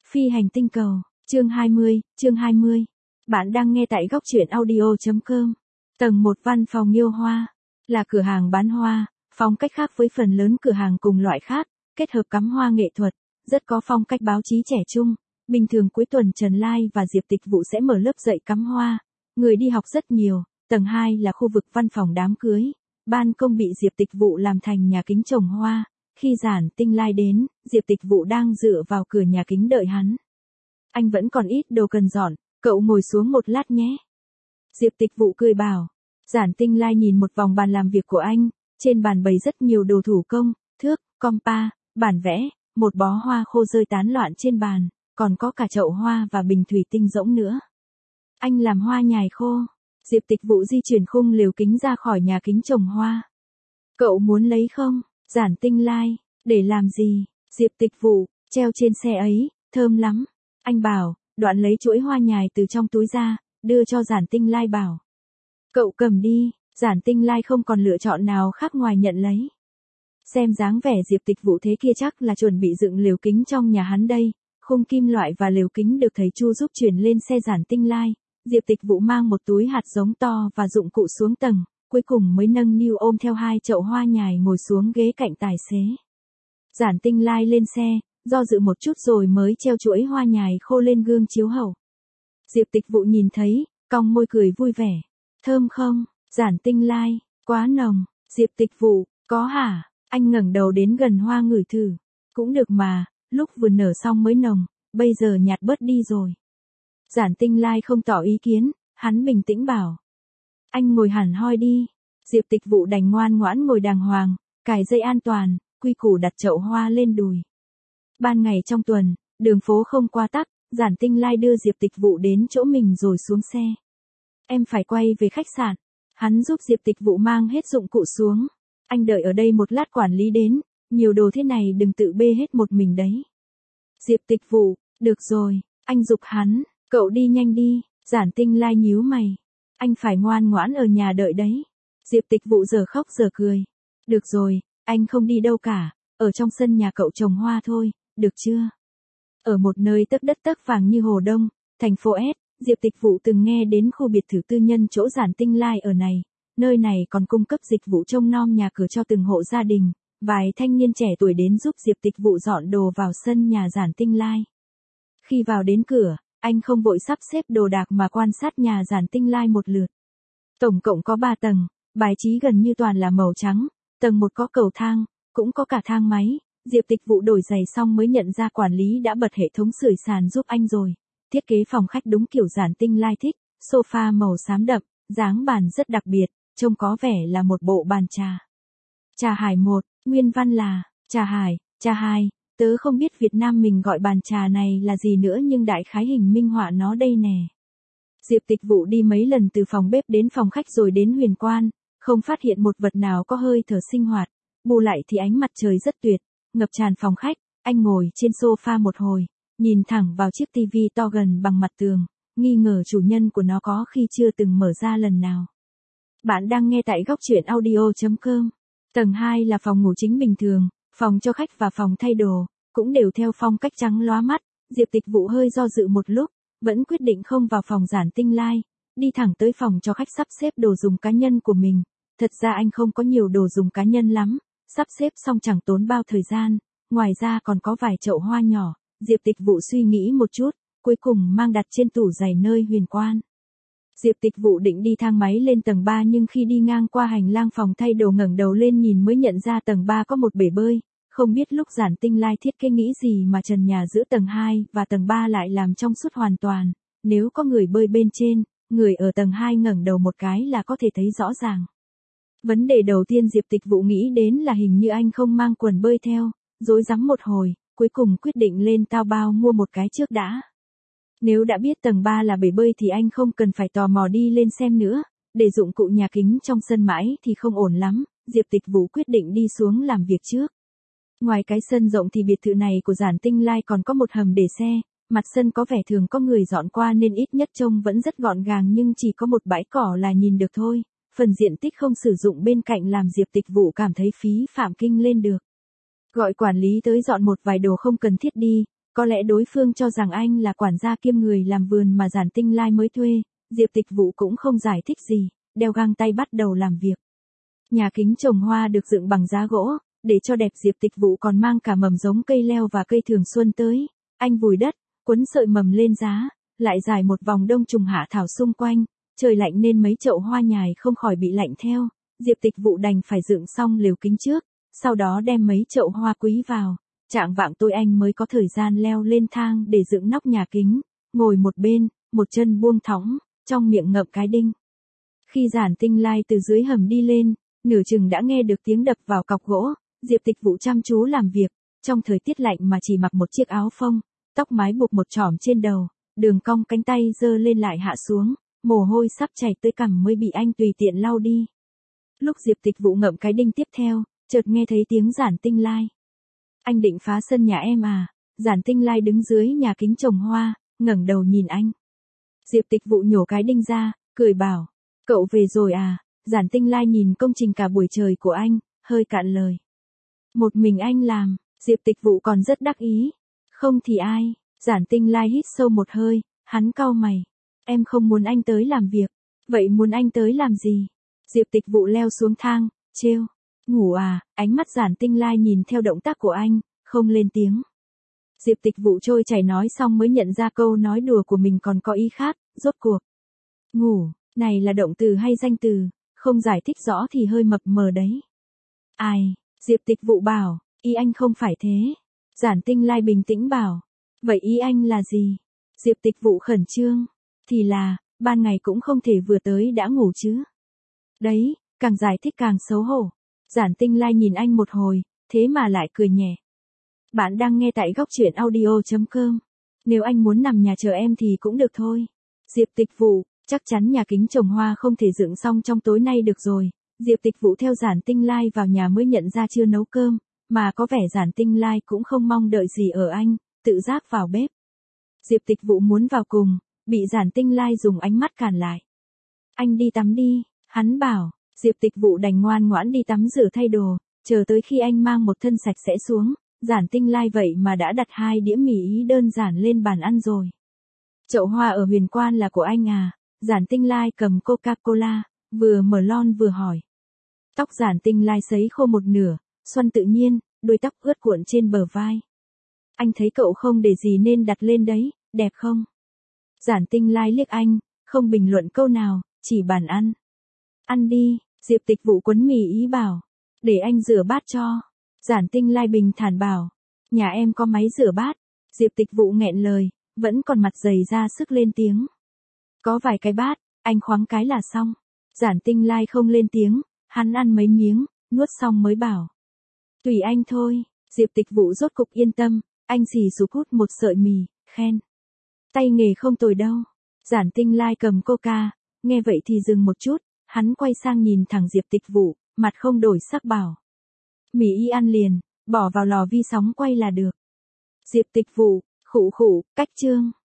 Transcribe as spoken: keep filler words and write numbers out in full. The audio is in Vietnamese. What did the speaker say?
Phi hành tinh cầu, chương hai mươi, chương hai mươi. Bạn đang nghe tại góc truyện audio.com. Tầng một văn phòng Yêu Hoa, là cửa hàng bán hoa, phong cách khác với phần lớn cửa hàng cùng loại khác, kết hợp cắm hoa nghệ thuật, rất có phong cách báo chí trẻ trung. Bình thường cuối tuần Trần Lai và Diệp Tịch Vụ sẽ mở lớp dạy cắm hoa, người đi học rất nhiều. Tầng hai là khu vực văn phòng đám cưới, ban công bị Diệp Tịch Vụ làm thành nhà kính trồng hoa. Khi Giản Tinh Lai đến, Diệp Tịch Vụ đang dựa vào cửa nhà kính đợi hắn. Anh vẫn còn ít đồ cần dọn, cậu ngồi xuống một lát nhé. Diệp Tịch Vụ cười bảo. Giản Tinh Lai nhìn một vòng bàn làm việc của anh, trên bàn bày rất nhiều đồ thủ công, thước, compa, bản vẽ, một bó hoa khô rơi tán loạn trên bàn, còn có cả chậu hoa và bình thủy tinh rỗng nữa. Anh làm hoa nhài khô. Diệp Tịch Vụ di chuyển khung lều kính ra khỏi nhà kính trồng hoa. Cậu muốn lấy không? Giản Tinh Lai, để làm gì? Diệp Tịch Vụ, treo trên xe ấy, thơm lắm. Anh bảo, đoạn lấy chuỗi hoa nhài từ trong túi ra, đưa cho Giản Tinh Lai bảo. Cậu cầm đi. Giản Tinh Lai không còn lựa chọn nào khác ngoài nhận lấy. Xem dáng vẻ Diệp Tịch Vụ thế kia chắc là chuẩn bị dựng lều kính trong nhà hắn đây. Khung kim loại và lều kính được thầy Chu giúp chuyển lên xe Giản Tinh Lai. Diệp Tịch Vụ mang một túi hạt giống to và dụng cụ xuống tầng, cuối cùng mới nâng niu ôm theo hai chậu hoa nhài ngồi xuống ghế cạnh tài xế. Giản Tinh Lai lên xe, do dự một chút rồi mới treo chuỗi hoa nhài khô lên gương chiếu hậu. Diệp Tịch Vụ nhìn thấy, cong môi cười vui vẻ. Thơm không? Giản Tinh Lai, quá nồng. Diệp Tịch Vụ, có hả? Anh ngẩng đầu đến gần hoa ngửi thử. Cũng được mà, lúc vừa nở xong mới nồng, bây giờ nhạt bớt đi rồi. Giản Tinh Lai không tỏ ý kiến, hắn bình tĩnh bảo. Anh ngồi hẳn hoi đi. Diệp Tịch Vụ đành ngoan ngoãn ngồi đàng hoàng, cài dây an toàn, quy củ đặt chậu hoa lên đùi. Ban ngày trong tuần, đường phố không quá tắc, Giản Tinh Lai đưa Diệp Tịch Vụ đến chỗ mình rồi xuống xe. Em phải quay về khách sạn. Hắn giúp Diệp Tịch Vụ mang hết dụng cụ xuống. Anh đợi ở đây một lát quản lý đến, nhiều đồ thế này đừng tự bê hết một mình đấy. Diệp Tịch Vụ, được rồi, anh giục hắn, cậu đi nhanh đi. Giản Tinh Lai nhíu mày. Anh phải ngoan ngoãn ở nhà đợi đấy. Diệp Tịch Vụ giờ khóc giờ cười. Được rồi, anh không đi đâu cả, ở trong sân nhà cậu trồng hoa thôi, được chưa? Ở một nơi tấp đất tấp vàng như Hồ Đông, thành phố S, Diệp Tịch Vụ từng nghe đến khu biệt thự tư nhân chỗ Giản Tinh Lai ở này. Nơi này còn cung cấp dịch vụ trông nom nhà cửa cho từng hộ gia đình. Vài thanh niên trẻ tuổi đến giúp Diệp Tịch Vụ dọn đồ vào sân nhà Giản Tinh Lai. Khi vào đến cửa, anh không vội sắp xếp đồ đạc mà quan sát nhà Giản Tinh Lai một lượt. Tổng cộng có ba tầng, bài trí gần như toàn là màu trắng. Tầng một có cầu thang, cũng có cả thang máy. Diệp Tịch Vụ đổi giày xong mới nhận ra quản lý đã bật hệ thống sưởi sàn giúp anh rồi. Thiết kế phòng khách đúng kiểu Giản Tinh Lai thích, sofa màu xám đậm, dáng bàn rất đặc biệt, trông có vẻ là một bộ bàn trà. Trà Hải một, nguyên văn là, trà Hải, trà Hải, tớ không biết Việt Nam mình gọi bàn trà này là gì nữa nhưng đại khái hình minh họa nó đây nè. Diệp Tịch Vụ đi mấy lần từ phòng bếp đến phòng khách rồi đến huyền quan, không phát hiện một vật nào có hơi thở sinh hoạt, bù lại thì ánh mặt trời rất tuyệt, ngập tràn phòng khách. Anh ngồi trên sofa một hồi, nhìn thẳng vào chiếc tivi to gần bằng mặt tường, nghi ngờ chủ nhân của nó có khi chưa từng mở ra lần nào. Bạn đang nghe tại góc truyện audio.com. Tầng hai là phòng ngủ chính bình thường, phòng cho khách và phòng thay đồ, cũng đều theo phong cách trắng lóa mắt. Diệp Tịch Vụ hơi do dự một lúc, vẫn quyết định không vào phòng Giản Tinh Lai, đi thẳng tới phòng cho khách sắp xếp đồ dùng cá nhân của mình. Thật ra anh không có nhiều đồ dùng cá nhân lắm, sắp xếp xong chẳng tốn bao thời gian, ngoài ra còn có vài chậu hoa nhỏ. Diệp Tịch Vụ suy nghĩ một chút, cuối cùng mang đặt trên tủ giày nơi huyền quan. Diệp Tịch Vụ định đi thang máy lên tầng ba nhưng khi đi ngang qua hành lang phòng thay đồ ngẩng đầu lên nhìn mới nhận ra tầng ba có một bể bơi. Không biết lúc Giản Tinh Lai thiết kế nghĩ gì mà trần nhà giữa tầng hai và tầng ba lại làm trong suốt hoàn toàn. Nếu có người bơi bên trên, người ở tầng hai ngẩng đầu một cái là có thể thấy rõ ràng. Vấn đề đầu tiên Diệp Tịch Vụ nghĩ đến là hình như anh không mang quần bơi theo, rối rắm một hồi, cuối cùng quyết định lên Taobao mua một cái trước đã. Nếu đã biết tầng ba là bể bơi thì anh không cần phải tò mò đi lên xem nữa, để dụng cụ nhà kính trong sân mãi thì không ổn lắm, Diệp Tịch Vụ quyết định đi xuống làm việc trước. Ngoài cái sân rộng thì biệt thự này của Giản Tinh Lai còn có một hầm để xe, mặt sân có vẻ thường có người dọn qua nên ít nhất trông vẫn rất gọn gàng nhưng chỉ có một bãi cỏ là nhìn được thôi, phần diện tích không sử dụng bên cạnh làm Diệp Tịch Vụ cảm thấy phí phạm kinh lên được. Gọi quản lý tới dọn một vài đồ không cần thiết đi, Có lẽ đối phương cho rằng anh là quản gia kiêm người làm vườn mà Giản Tinh Lai mới thuê, Diệp Tịch Vụ cũng không giải thích gì, đeo găng tay bắt đầu làm việc. Nhà kính trồng hoa được dựng bằng giá gỗ, để cho đẹp Diệp Tịch Vụ còn mang cả mầm giống cây leo và cây thường xuân tới. Anh vùi đất, quấn sợi mầm lên giá, lại rải một vòng đông trùng hạ thảo xung quanh, trời lạnh nên mấy chậu hoa nhài không khỏi bị lạnh theo. Diệp Tịch Vụ đành phải dựng xong lều kính trước, sau đó đem mấy chậu hoa quý vào. Trạng vạng tối anh mới có thời gian leo lên thang để dựng nóc nhà kính, ngồi một bên, một chân buông thõng, trong miệng ngậm cái đinh. Khi Giản Tinh Lai từ dưới hầm đi lên, nửa chừng đã nghe được tiếng đập vào cọc gỗ. Diệp Tịch Vụ chăm chú làm việc, trong thời tiết lạnh mà chỉ mặc một chiếc áo phông, tóc mái buộc một chỏm trên đầu, đường cong cánh tay giơ lên lại hạ xuống, mồ hôi sắp chảy tới cằm mới bị anh tùy tiện lau đi. Lúc Diệp Tịch Vụ ngậm cái đinh tiếp theo, chợt nghe thấy tiếng Giản Tinh Lai. Anh định phá sân nhà em à? Giản Tinh Lai đứng dưới nhà kính trồng hoa, ngẩng đầu nhìn anh. Diệp Tịch Vụ nhổ cái đinh ra, cười bảo, cậu về rồi à? Giản Tinh Lai nhìn công trình cả buổi trời của anh, hơi cạn lời. Một mình anh làm, Diệp Tịch Vụ còn rất đắc ý. Không thì ai? Giản Tinh Lai hít sâu một hơi, hắn cau mày. Em không muốn anh tới làm việc, vậy muốn anh tới làm gì? Diệp Tịch Vụ leo xuống thang, trêu. Ngủ à? Ánh mắt Giản Tinh Lai nhìn theo động tác của anh, không lên tiếng. Diệp Tịch Vụ trôi chảy nói xong mới nhận ra câu nói đùa của mình còn có ý khác, rốt cuộc. Ngủ, này là động từ hay danh từ, không giải thích rõ thì hơi mập mờ đấy. Ai? Diệp Tịch Vụ bảo, ý anh không phải thế. Giản Tinh Lai bình tĩnh bảo, vậy ý anh là gì? Diệp Tịch Vụ khẩn trương, thì là, ban ngày cũng không thể vừa tới đã ngủ chứ. Đấy, càng giải thích càng xấu hổ. Giản Tinh Lai nhìn anh một hồi, thế mà lại cười nhẹ. Bạn đang nghe tại góc truyện audio chấm com. Nếu anh muốn nằm nhà chờ em thì cũng được thôi. Diệp Tịch Vụ, chắc chắn nhà kính trồng hoa không thể dựng xong trong tối nay được rồi. Diệp Tịch Vụ theo Giản Tinh Lai vào nhà mới nhận ra chưa nấu cơm, mà có vẻ Giản Tinh Lai cũng không mong đợi gì ở anh, tự giác vào bếp. Diệp Tịch Vụ muốn vào cùng, bị Giản Tinh Lai dùng ánh mắt cản lại. Anh đi tắm đi, hắn bảo. Diệp Tịch Vụ đành ngoan ngoãn đi tắm rửa thay đồ, chờ tới khi anh mang một thân sạch sẽ xuống, Giản Tinh Lai vậy mà đã đặt hai đĩa mì ý đơn giản lên bàn ăn rồi. Chậu hoa ở Huyền Quan là của anh à? Giản Tinh Lai cầm Coca-Cola, vừa mở lon vừa hỏi. Tóc Giản Tinh Lai sấy khô một nửa, xoăn tự nhiên, đuôi tóc ướt cuộn trên bờ vai. Anh thấy cậu không để gì nên đặt lên đấy, đẹp không? Giản Tinh Lai liếc anh, không bình luận câu nào, chỉ bàn ăn. Ăn đi. Diệp Tịch Vụ quấn mì ý bảo, để anh rửa bát cho. Giản Tinh Lai bình thản bảo, nhà em có máy rửa bát. Diệp Tịch Vụ nghẹn lời, vẫn còn mặt dày ra sức lên tiếng. Có vài cái bát, anh khoáng cái là xong. Giản Tinh Lai không lên tiếng, hắn ăn mấy miếng, nuốt xong mới bảo. Tùy anh thôi. Diệp Tịch Vụ rốt cục yên tâm, anh xì xụp hút một sợi mì, khen. Tay nghề không tồi đâu. Giản Tinh Lai cầm coca, nghe vậy thì dừng một chút. Hắn quay sang nhìn thẳng Diệp Tịch Vụ, mặt không đổi sắc bảo. Mì y ăn liền, bỏ vào lò vi sóng quay là được. Diệp Tịch Vụ, khụ khụ, cách chương.